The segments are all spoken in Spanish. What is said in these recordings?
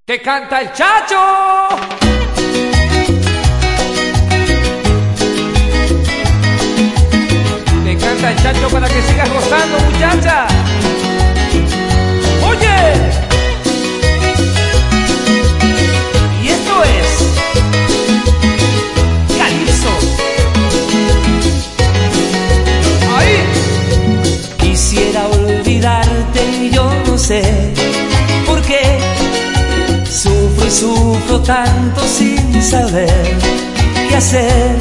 ¡Te canta el Chacho! Te canta el Chacho para que sigas gozando, muchacha. ¡Oye! Y esto es Calypso. ¡Ahí! Quisiera olvidarte y yo no sé por qué sufro y sufro tanto sin saber qué hacer.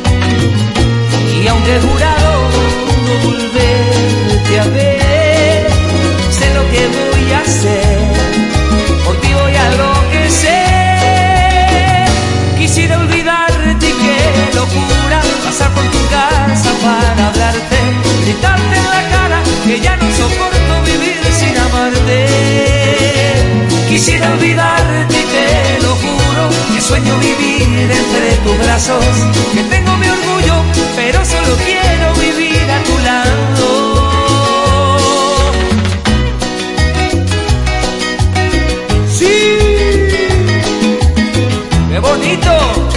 Y aunque he jurado no volverte a ver, sé lo que voy a hacer, por ti voy a enloquecer. Quisiera olvidarte y qué locura pasar por tu casa para hablarte, gritarte en la cara que ya no soporto vivir sin amarte. Quisiera olvidarte y te lo juro, que sueño vivir entre tus brazos, que tengo mi orgullo, pero solo quiero vivir a tu lado. ¡Sí! ¡Qué bonito!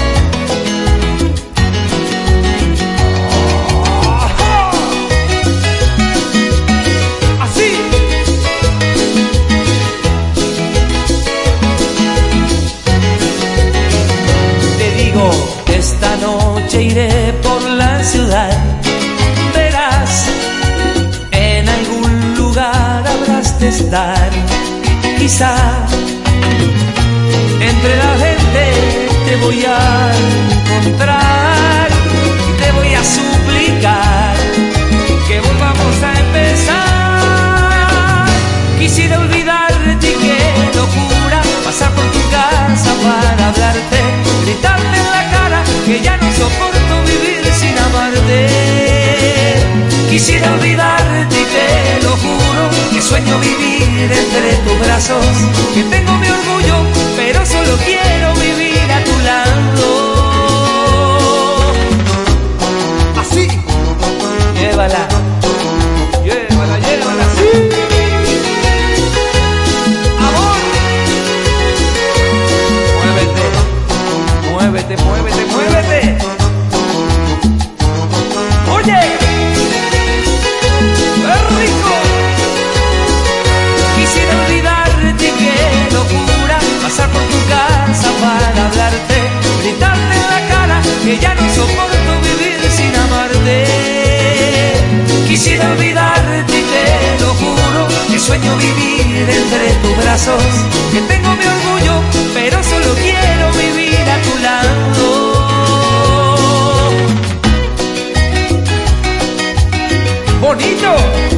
Esta noche iré por la ciudad, verás, en algún lugar habrás de estar. Quizá entre la gente te voy a encontrar y te voy a suplicar que volvamos a empezar. Quisiera olvidarte y qué locura pasar por tu casa para hablarte, gritarte en la cara que ya no soporto vivir sin amarte. Quisiera olvidarte y te lo juro, que sueño vivir entre tus brazos, que tengo mi orgullo, pero solo quiero vivir a tu lado. Así. Llévala, Llévala, llévala, sí. Amor. Muévete, muévete, muévete, muévete. Oye, qué rico. quisiera olvidarte y qué locura pasar por tu casa para hablarte, gritarte en la cara que ya no soporto vivir sin amarte. Quisiera olvidarte y te lo juro, que sueño vivir entre tus brazos, que tengo mi orgullo, pero solo quiero vivir a tu lado. Bonito.